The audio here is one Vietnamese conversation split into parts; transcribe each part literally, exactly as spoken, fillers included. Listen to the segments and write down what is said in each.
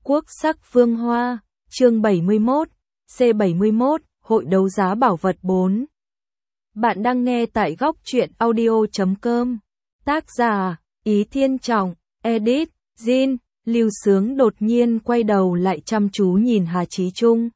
Quốc sắc phương hoa, chương bảy mươi mốt, C bảy mươi mốt, Hội đấu giá bảo vật bốn. Bạn đang nghe tại góc truyện audio chấm com. Tác giả, Ý Thiên Trọng, edit, Jin, Lưu Sướng đột nhiên quay đầu lại chăm chú nhìn Hà Chí Trung.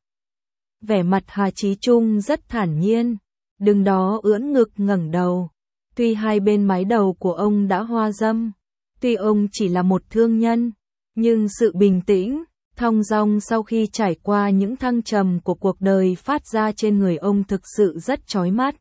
Vẻ mặt Hà Chí Trung rất thản nhiên, đứng đó ưỡn ngực ngẩng đầu. Tuy hai bên mái đầu của ông đã hoa râm, tuy ông chỉ là một thương nhân, nhưng sự bình tĩnh, thong dong sau khi trải qua những thăng trầm của cuộc đời phát ra trên người ông thực sự rất chói mắt.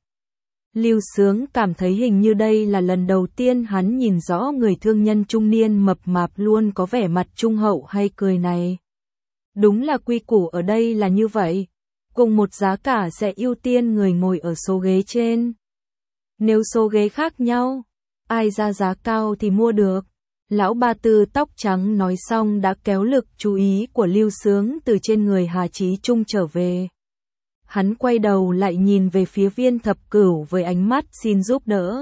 Lưu Sướng cảm thấy hình như đây là lần đầu tiên hắn nhìn rõ người thương nhân trung niên mập mạp luôn có vẻ mặt trung hậu hay cười này. Đúng là quy củ ở đây là như vậy, cùng một giá cả sẽ ưu tiên người ngồi ở số ghế trên. Nếu số ghế khác nhau, ai ra giá cao thì mua được. Lão Ba Tư tóc trắng nói xong đã kéo lực chú ý của Lưu Sướng từ trên người Hà Chí Trung trở về. Hắn quay đầu lại nhìn về phía Viên Thập Cửu với ánh mắt xin giúp đỡ.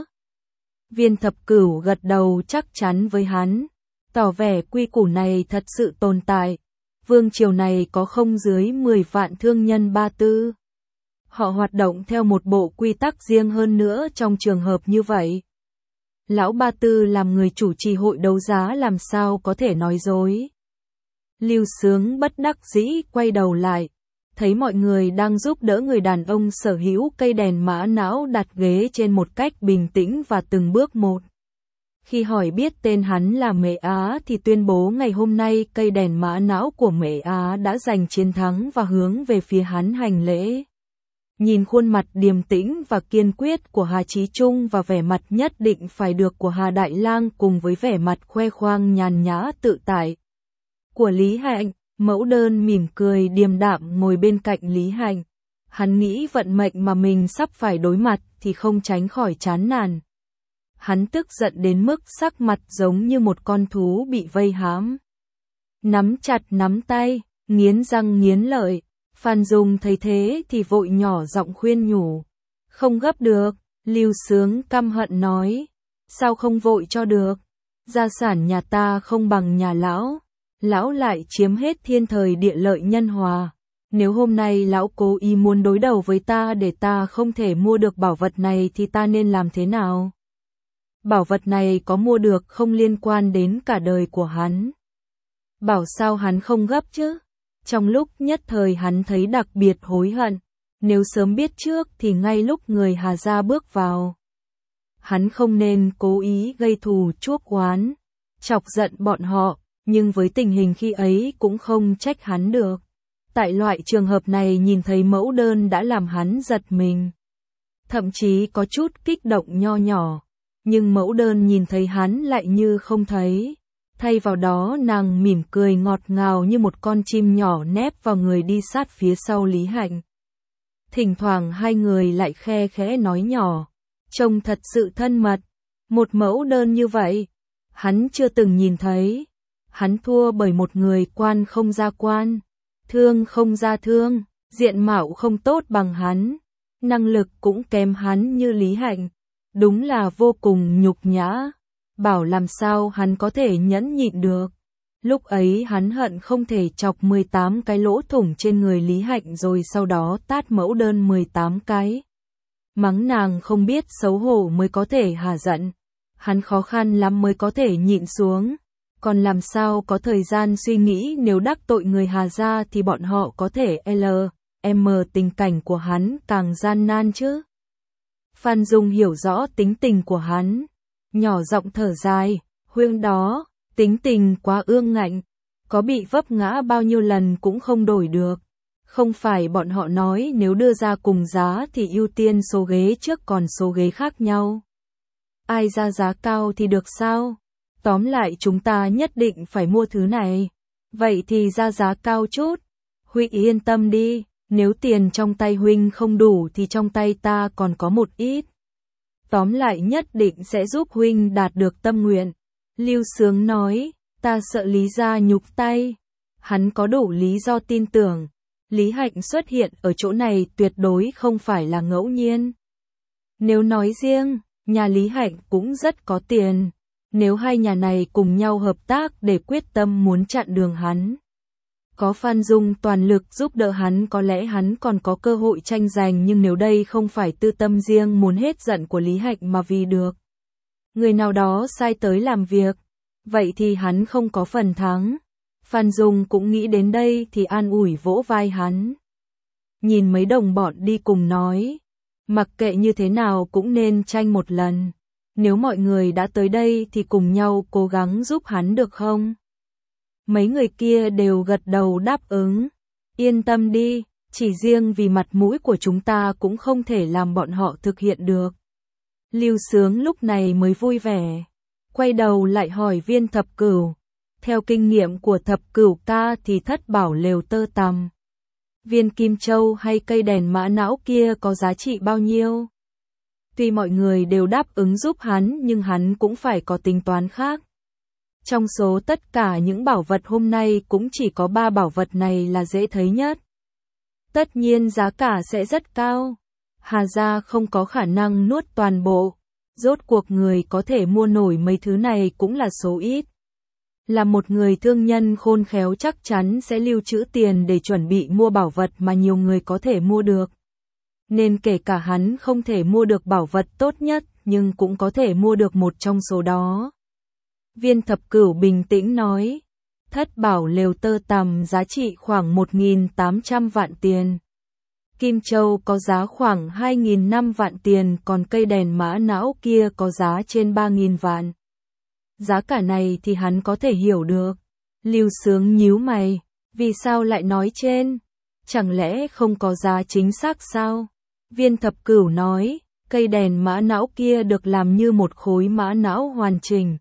Viên Thập Cửu gật đầu chắc chắn với hắn, tỏ vẻ quy củ này thật sự tồn tại. Vương triều này có không dưới mười vạn thương nhân Ba Tư. Họ hoạt động theo một bộ quy tắc riêng hơn nữa trong trường hợp như vậy. Lão Ba Tư làm người chủ trì hội đấu giá làm sao có thể nói dối. Lưu Sướng bất đắc dĩ quay đầu lại, thấy mọi người đang giúp đỡ người đàn ông sở hữu cây đèn mã não đặt ghế trên một cách bình tĩnh và từng bước một. Khi hỏi biết tên hắn là Mễ Á thì tuyên bố ngày hôm nay cây đèn mã não của Mễ Á đã giành chiến thắng và hướng về phía hắn hành lễ. Nhìn khuôn mặt điềm tĩnh và kiên quyết của Hà Chí Trung và vẻ mặt nhất định phải được của Hà Đại Lang cùng với vẻ mặt khoe khoang nhàn nhã tự tại của Lý Hạnh, Mẫu Đơn mỉm cười điềm đạm ngồi bên cạnh Lý Hạnh. Hắn nghĩ vận mệnh mà mình sắp phải đối mặt thì không tránh khỏi chán nản. Hắn tức giận đến mức sắc mặt giống như một con thú bị vây hãm. Nắm chặt nắm tay, nghiến răng nghiến lợi. Phan Dung thấy thế thì vội nhỏ giọng khuyên nhủ. Không gấp được, Lưu Sướng căm hận nói. Sao không vội cho được? Gia sản nhà ta không bằng nhà lão. Lão lại chiếm hết thiên thời địa lợi nhân hòa. Nếu hôm nay lão cố ý muốn đối đầu với ta để ta không thể mua được bảo vật này thì ta nên làm thế nào? Bảo vật này có mua được không liên quan đến cả đời của hắn. Bảo sao hắn không gấp chứ? Trong lúc nhất thời hắn thấy đặc biệt hối hận, nếu sớm biết trước thì ngay lúc người Hà gia bước vào. Hắn không nên cố ý gây thù chuốc oán, chọc giận bọn họ, nhưng với tình hình khi ấy cũng không trách hắn được. Tại loại trường hợp này nhìn thấy Mẫu Đơn đã làm hắn giật mình. Thậm chí có chút kích động nho nhỏ, nhưng Mẫu Đơn nhìn thấy hắn lại như không thấy. Thay vào đó nàng mỉm cười ngọt ngào như một con chim nhỏ nép vào người đi sát phía sau Lý Hạnh. Thỉnh thoảng hai người lại khe khẽ nói nhỏ, trông thật sự thân mật. Một Mẫu Đơn như vậy, hắn chưa từng nhìn thấy. Hắn thua bởi một người quan không ra quan, thương không ra thương, diện mạo không tốt bằng hắn, năng lực cũng kém hắn như Lý Hạnh. Đúng là vô cùng nhục nhã. Bảo làm sao hắn có thể nhẫn nhịn được. Lúc ấy hắn hận không thể chọc mười tám cái lỗ thủng trên người Lý Hạnh rồi sau đó tát Mẫu Đơn mười tám cái. Mắng nàng không biết xấu hổ mới có thể hả giận. Hắn khó khăn lắm mới có thể nhịn xuống. Còn làm sao có thời gian suy nghĩ nếu đắc tội người Hà gia thì bọn họ có thể L M tình cảnh của hắn càng gian nan chứ. Phan Dung hiểu rõ tính tình của hắn. Nhỏ giọng thở dài, huynh đó, tính tình quá ương ngạnh, có bị vấp ngã bao nhiêu lần cũng không đổi được. Không phải bọn họ nói nếu đưa ra cùng giá thì ưu tiên số ghế trước còn số ghế khác nhau. Ai ra giá cao thì được sao? Tóm lại chúng ta nhất định phải mua thứ này. Vậy thì ra giá cao chút. Huynh yên tâm đi, nếu tiền trong tay huynh không đủ thì trong tay ta còn có một ít. Tóm lại nhất định sẽ giúp huynh đạt được tâm nguyện. Lưu Sướng nói, ta sợ Lý gia nhục tay. Hắn có đủ lý do tin tưởng. Lý Hạnh xuất hiện ở chỗ này tuyệt đối không phải là ngẫu nhiên. Nếu nói riêng, nhà Lý Hạnh cũng rất có tiền. Nếu hai nhà này cùng nhau hợp tác để quyết tâm muốn chặn đường hắn, Có Phan Dung toàn lực giúp đỡ hắn có lẽ hắn còn có cơ hội tranh giành, nhưng nếu đây không phải tư tâm riêng muốn hết giận của Lý Hạnh mà vì được người nào đó sai tới làm việc, vậy thì hắn không có phần thắng. Phan Dung cũng nghĩ đến đây thì an ủi vỗ vai hắn. Nhìn mấy đồng bọn đi cùng nói, mặc kệ như thế nào cũng nên tranh một lần. Nếu mọi người đã tới đây thì cùng nhau cố gắng giúp hắn được không? Mấy người kia đều gật đầu đáp ứng. Yên tâm đi, chỉ riêng vì mặt mũi của chúng ta cũng không thể làm bọn họ thực hiện được. Lưu Sướng lúc này mới vui vẻ, quay đầu lại hỏi Viên Thập Cửu. Theo kinh nghiệm của Thập Cửu ca thì thất bảo lều tơ tằm, viên kim châu hay cây đèn mã não kia có giá trị bao nhiêu? Tuy mọi người đều đáp ứng giúp hắn nhưng hắn cũng phải có tính toán khác. Trong số tất cả những bảo vật hôm nay cũng chỉ có ba bảo vật này là dễ thấy nhất. Tất nhiên giá cả sẽ rất cao. Hà gia không có khả năng nuốt toàn bộ. Rốt cuộc người có thể mua nổi mấy thứ này cũng là số ít. Là một người thương nhân khôn khéo chắc chắn sẽ lưu trữ tiền để chuẩn bị mua bảo vật mà nhiều người có thể mua được. Nên kể cả hắn không thể mua được bảo vật tốt nhất, nhưng cũng có thể mua được một trong số đó. Viên Thập Cửu bình tĩnh nói, thất bảo lều tơ tằm giá trị khoảng một nghìn tám trăm vạn tiền. Kim Châu có giá khoảng hai nghìn năm vạn tiền, còn cây đèn mã não kia có giá trên ba nghìn vạn. Giá cả này thì hắn có thể hiểu được. Lưu Sướng nhíu mày, vì sao lại nói trên? Chẳng lẽ không có giá chính xác sao? Viên Thập Cửu nói, cây đèn mã não kia được làm như một khối mã não hoàn chỉnh.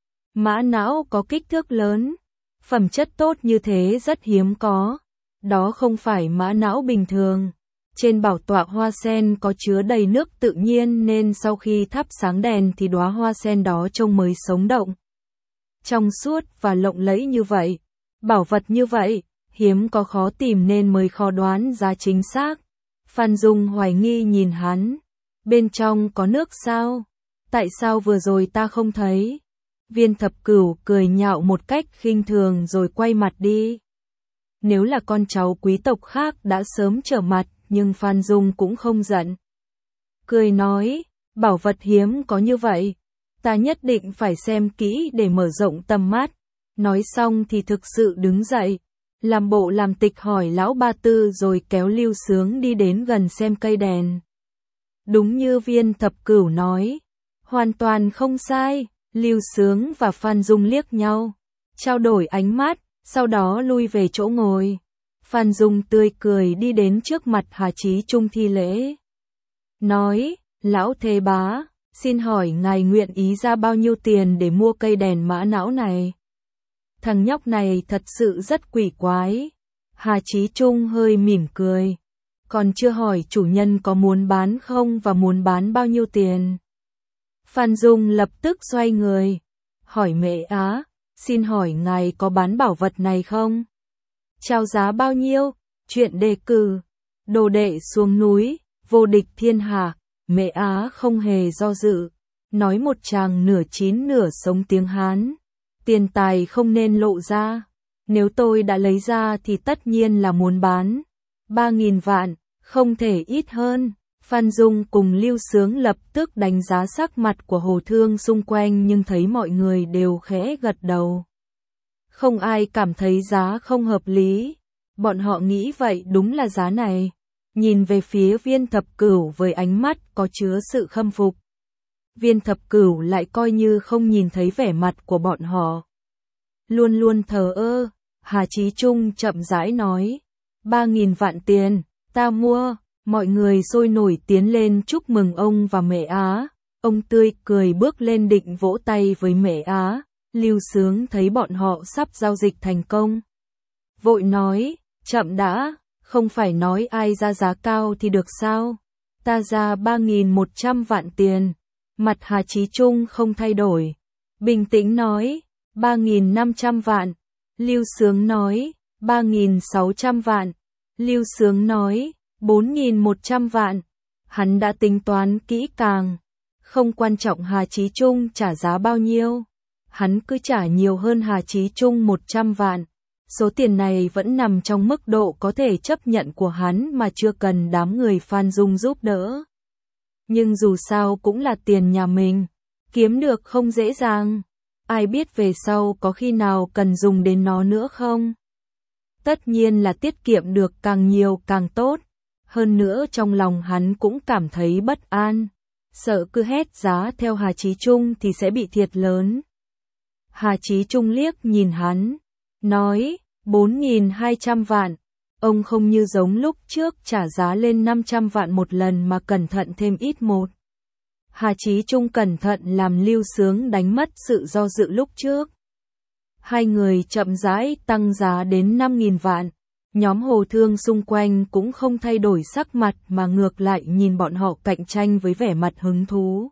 Mã não có kích thước lớn, phẩm chất tốt như thế rất hiếm có. Đó không phải mã não bình thường. Trên bảo tọa hoa sen có chứa đầy nước tự nhiên nên sau khi thắp sáng đèn thì đóa hoa sen đó trông mới sống động. Trong suốt và lộng lẫy như vậy, bảo vật như vậy, hiếm có khó tìm nên mới khó đoán giá chính xác. Phan Dung hoài nghi nhìn hắn, bên trong có nước sao? Tại sao vừa rồi ta không thấy? Viên Thập Cửu cười nhạo một cách khinh thường rồi quay mặt đi. Nếu là con cháu quý tộc khác đã sớm trở mặt, nhưng Phan Dung cũng không giận. Cười nói, bảo vật hiếm có như vậy, ta nhất định phải xem kỹ để mở rộng tầm mắt. Nói xong thì thực sự đứng dậy, làm bộ làm tịch hỏi lão Ba Tư rồi kéo Lưu Sướng đi đến gần xem cây đèn. Đúng như Viên Thập Cửu nói, hoàn toàn không sai. Lưu Sướng và Phan Dung liếc nhau, trao đổi ánh mắt, sau đó lui về chỗ ngồi. Phan Dung tươi cười đi đến trước mặt Hà Chí Trung thi lễ. Nói, lão Thế Bá, xin hỏi ngài nguyện ý ra bao nhiêu tiền để mua cây đèn mã não này? Thằng nhóc này thật sự rất quỷ quái. Hà Chí Trung hơi mỉm cười. Còn chưa hỏi chủ nhân có muốn bán không và muốn bán bao nhiêu tiền. Phan Dung lập tức xoay người. Hỏi Mẹ Á, xin hỏi ngài có bán bảo vật này không? Chào giá bao nhiêu? Chuyện đề cử. Đồ đệ xuống núi, vô địch thiên hạ. Mẹ Á không hề do dự. Nói một tràng nửa chín nửa sống tiếng Hán. Tiền tài không nên lộ ra. Nếu tôi đã lấy ra thì tất nhiên là muốn bán. Ba nghìn vạn, không thể ít hơn. Phan Dung cùng Lưu Sướng lập tức đánh giá sắc mặt của Hồ Thương xung quanh nhưng thấy mọi người đều khẽ gật đầu. Không ai cảm thấy giá không hợp lý. Bọn họ nghĩ vậy đúng là giá này. Nhìn về phía Viên Thập Cửu với ánh mắt có chứa sự khâm phục. Viên Thập Cửu lại coi như không nhìn thấy vẻ mặt của bọn họ. Luôn luôn thờ ơ, Hà Chí Trung chậm rãi nói. Ba nghìn vạn tiền, ta mua. Mọi người sôi nổi tiến lên chúc mừng ông và Mẹ Á. Ông tươi cười bước lên định vỗ tay với Mẹ Á. Lưu Sướng thấy bọn họ sắp giao dịch thành công. Vội nói, chậm đã, không phải nói ai ra giá cao thì được sao? Ta ra ba nghìn một trăm vạn tiền. Mặt Hà Chí Trung không thay đổi. Bình tĩnh nói, ba nghìn năm trăm vạn. Lưu Sướng nói, ba nghìn sáu trăm vạn. Lưu Sướng nói, bốn nghìn một trăm vạn. Hắn đã tính toán kỹ càng. Không quan trọng Hà Chí Trung trả giá bao nhiêu. Hắn cứ trả nhiều hơn Hà Chí Trung một trăm vạn. Số tiền này vẫn nằm trong mức độ có thể chấp nhận của hắn mà chưa cần đám người Phan Dung giúp đỡ. Nhưng dù sao cũng là tiền nhà mình, kiếm được không dễ dàng. Ai biết về sau có khi nào cần dùng đến nó nữa không? Tất nhiên là tiết kiệm được càng nhiều càng tốt. Hơn nữa trong lòng hắn cũng cảm thấy bất an. Sợ cứ hét giá theo Hà Chí Trung thì sẽ bị thiệt lớn. Hà Chí Trung liếc nhìn hắn, nói, bốn nghìn hai trăm vạn. Ông không như giống lúc trước trả giá lên năm trăm vạn một lần mà cẩn thận thêm ít một. Hà Chí Trung cẩn thận làm Lưu Sướng đánh mất sự do dự lúc trước. Hai người chậm rãi tăng giá đến năm nghìn vạn. Nhóm Hồ Thương xung quanh cũng không thay đổi sắc mặt mà ngược lại nhìn bọn họ cạnh tranh với vẻ mặt hứng thú.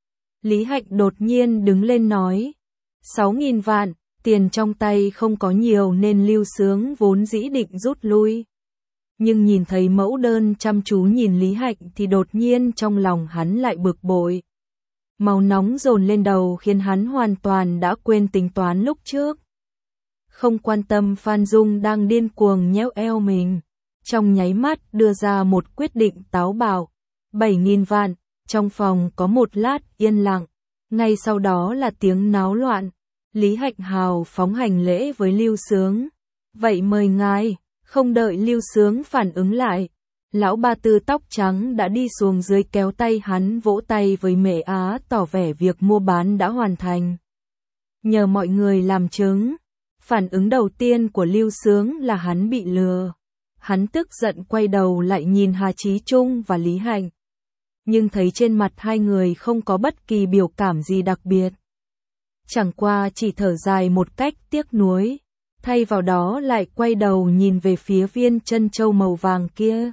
Lý Hạnh đột nhiên đứng lên nói, sáu nghìn vạn, tiền trong tay không có nhiều nên Lưu Sướng vốn dĩ định rút lui. Nhưng nhìn thấy mẫu đơn chăm chú nhìn Lý Hạnh thì đột nhiên trong lòng hắn lại bực bội. Máu nóng dồn lên đầu khiến hắn hoàn toàn đã quên tính toán lúc trước. Không quan tâm Phan Dung đang điên cuồng nhéo eo mình. Trong nháy mắt đưa ra một quyết định táo bạo. bảy nghìn vạn, trong phòng có một lát yên lặng. Ngay sau đó là tiếng náo loạn. Lý Hạnh hào phóng hành lễ với Lưu Sướng. Vậy mời ngài, không đợi Lưu Sướng phản ứng lại. Lão Ba Tư tóc trắng đã đi xuống dưới kéo tay hắn vỗ tay với Mẹ Á tỏ vẻ việc mua bán đã hoàn thành. Nhờ mọi người làm chứng. Phản ứng đầu tiên của Lưu Sướng là hắn bị lừa. Hắn tức giận quay đầu lại nhìn Hà Chí Trung và Lý Hạnh. Nhưng thấy trên mặt hai người không có bất kỳ biểu cảm gì đặc biệt. Chẳng qua chỉ thở dài một cách tiếc nuối. Thay vào đó lại quay đầu nhìn về phía viên trân châu màu vàng kia.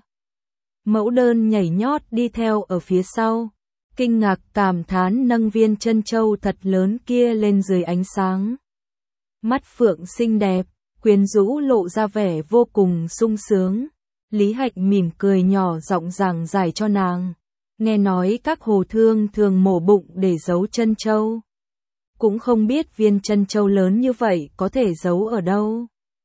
Mẫu đơn nhảy nhót đi theo ở phía sau. Kinh ngạc cảm thán nâng viên trân châu thật lớn kia lên dưới ánh sáng. Mắt phượng xinh đẹp, quyến rũ lộ ra vẻ vô cùng sung sướng. Lý Hạnh mỉm cười nhỏ giọng giảng giải cho nàng. Nghe nói các hồ thương thường mổ bụng để giấu trân châu. Cũng không biết viên trân châu lớn như vậy có thể giấu ở đâu.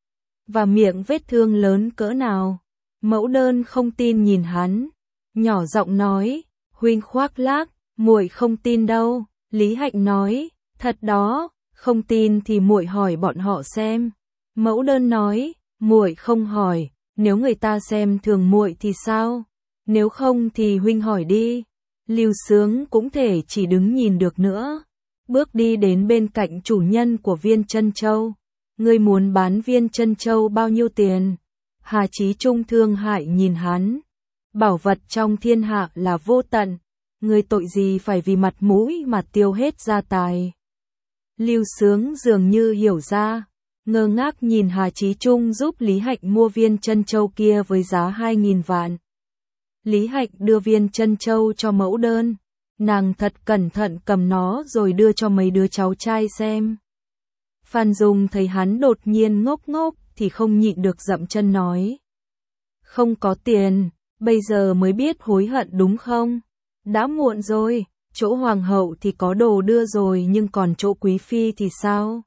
Và miệng vết thương lớn cỡ nào. Mẫu đơn không tin nhìn hắn. Nhỏ giọng nói, huynh khoác lác, muội không tin đâu. Lý Hạnh nói, thật đó. Không tin thì muội hỏi bọn họ xem. Mẫu đơn nói, muội không hỏi, nếu người ta xem thường muội thì sao? Nếu không thì huynh hỏi đi. Lưu Sướng cũng thể chỉ đứng nhìn được nữa. Bước đi đến bên cạnh chủ nhân của viên trân châu. Ngươi muốn bán viên trân châu bao nhiêu tiền? Hà Chí Trung thương hại nhìn hắn. Bảo vật trong thiên hạ là vô tận. Ngươi tội gì phải vì mặt mũi mà tiêu hết gia tài. Lưu Sướng dường như hiểu ra, ngơ ngác nhìn Hà Chí Trung giúp Lý Hạnh mua viên trân châu kia với giá hai nghìn vạn. Lý Hạnh đưa viên trân châu cho mẫu đơn, nàng thật cẩn thận cầm nó rồi đưa cho mấy đứa cháu trai xem. Phan Dung thấy hắn đột nhiên ngốc ngốc thì không nhịn được dậm chân nói. Không có tiền, bây giờ mới biết hối hận đúng không? Đã muộn rồi. Chỗ hoàng hậu thì có đồ đưa rồi nhưng còn chỗ quý phi thì sao?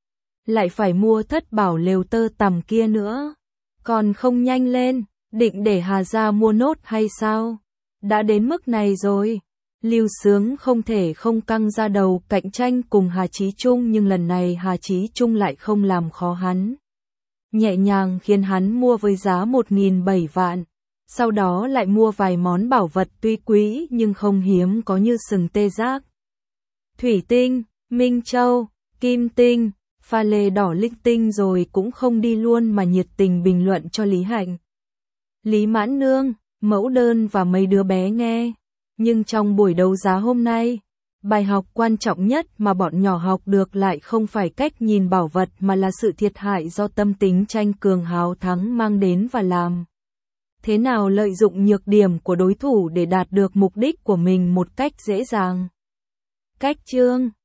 Lại phải mua thất bảo lều tơ tằm kia nữa. Còn không nhanh lên, định để Hà gia mua nốt hay sao? Đã đến mức này rồi. Lưu Sướng không thể không căng ra đầu cạnh tranh cùng Hà Chí Trung nhưng lần này Hà Chí Trung lại không làm khó hắn. Nhẹ nhàng khiến hắn mua với giá một nghìn bảy vạn. Sau đó lại mua vài món bảo vật tuy quý nhưng không hiếm có như sừng tê giác, thủy tinh, minh châu, kim tinh, pha lê đỏ linh tinh rồi cũng không đi luôn mà nhiệt tình bình luận cho Lý Hạnh. Lý Mãn Nương, mẫu đơn và mấy đứa bé nghe. Nhưng trong buổi đấu giá hôm nay, bài học quan trọng nhất mà bọn nhỏ học được lại không phải cách nhìn bảo vật mà là sự thiệt hại do tâm tính tranh cường háo thắng mang đến và làm. Thế nào lợi dụng nhược điểm của đối thủ để đạt được mục đích của mình một cách dễ dàng. Cách chương